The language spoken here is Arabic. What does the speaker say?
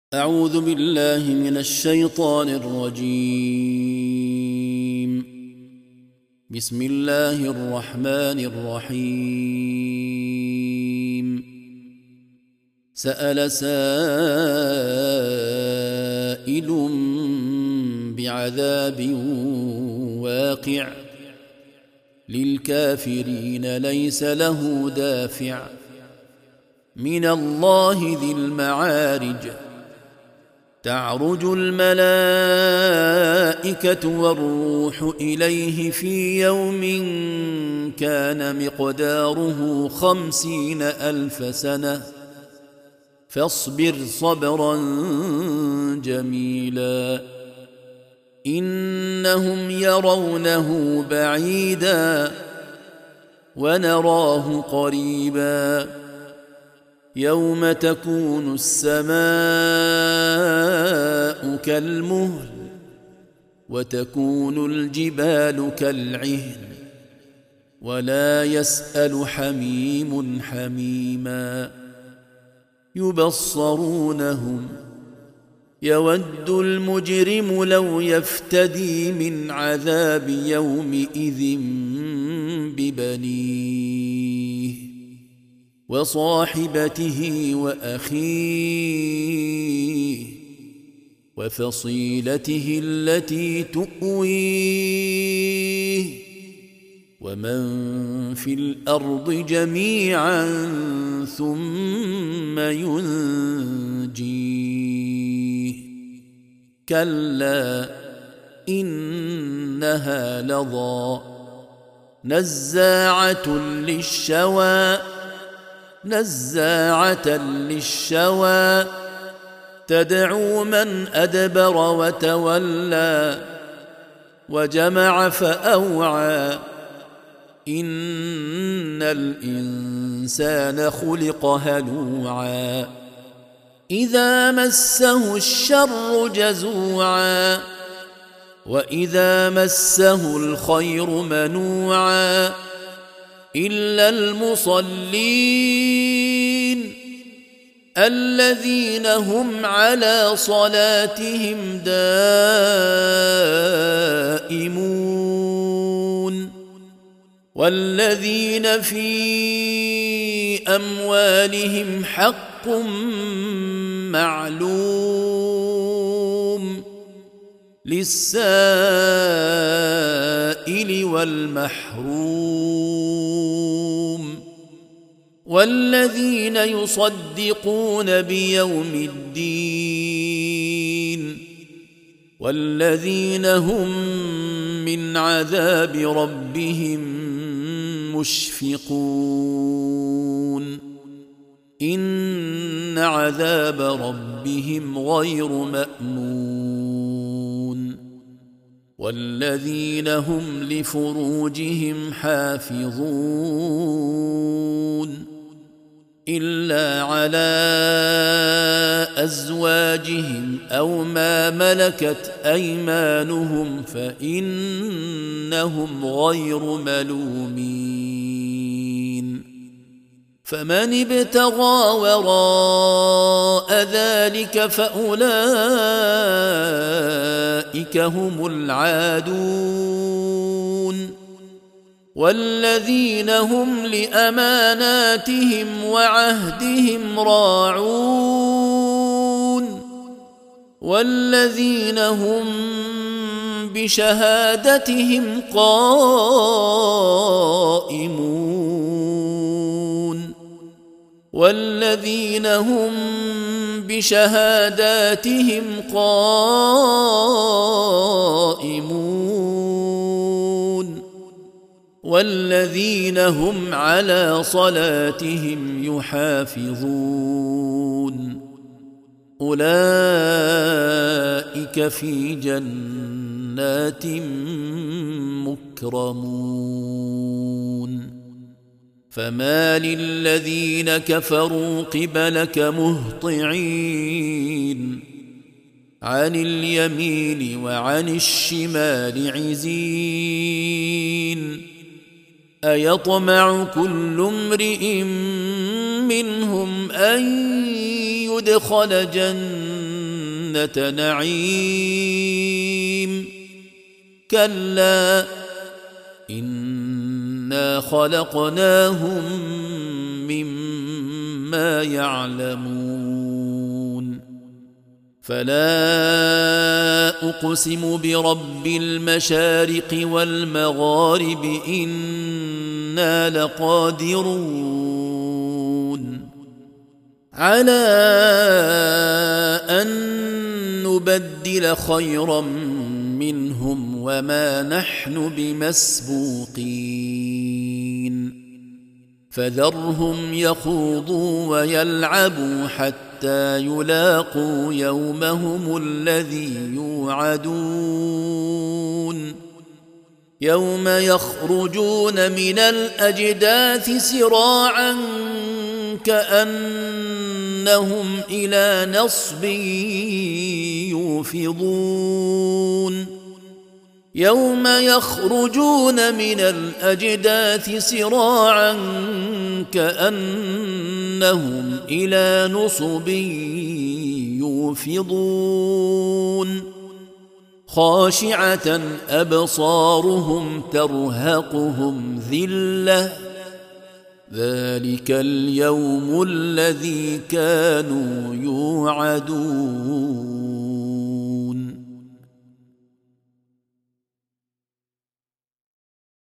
أعوذ بالله من الشيطان الرجيم. بسم الله الرحمن الرحيم. سأل سائل بعذاب واقع للكافرين ليس له دافع من الله ذي المعارج. تعرج الملائكة والروح إليه في يوم كان مقداره 50,000 سنة فاصبر صبرا جميلا إنهم يرونه بعيدا ونراه قريبا يوم تكون السماء كالمهل وتكون الجبال كالعهن ولا يسأل حميم حميما يبصرونهم يود المجرم لو يفتدي من عذاب يومئذ ببنيه وصاحبته وأخيه وفصيلته التي تؤويه ومن في الأرض جميعا ثم ينجيه كلا إنها لظى نزاعة للشوى تدعو من أدبر وتولى وجمع فأوعى إن الإنسان خلق هلوعا إذا مسه الشر جزوعا وإذا مسه الخير منوعا إلا المصلين الذين هم على صلاتهم دائمون والذين في أموالهم حق معلوم للسائل والمحروم والذين يصدقون بيوم الدين والذين هم من عذاب ربهم مشفقون إن عذاب ربهم غير مأمون والذين هم لفروجهم حافظون إلا على أزواجهم أو ما ملكت أيمانهم فإنهم غير ملومين فمن ابتغى وراء ذلك فأولئك هم العادون والذين هم لأماناتهم وعهدهم راعون والذين هم بشهادتهم قائمون والذين هم بشهاداتهم قائمون والذين هم على صلاتهم يحافظون أولئك في جنات مكرمون فما للذين كفروا قبلك مهطعين عن اليمين وعن الشمال عزين أيطمع كل امرئ منهم أن يدخل جنة جنة نعيم كلا إنا خلقناهم مما يعلمون فلا أقسم برب المشارق والمغارب إنا لقادرون على أن نبدل خيرا منهم وما نحن بمسبوقين فذرهم يخوضوا ويلعبوا حتى يلاقوا يومهم الذي يوعدون يوم يخرجون من الأجداث سراعا كأنهم إلى نصب يوفضون يوم يخرجون من الأجداث سراعا كأنهم إلى نصب يوفضون خاشعة أبصارهم ترهقهم ذلة ذلك اليوم الذي كانوا يوعدون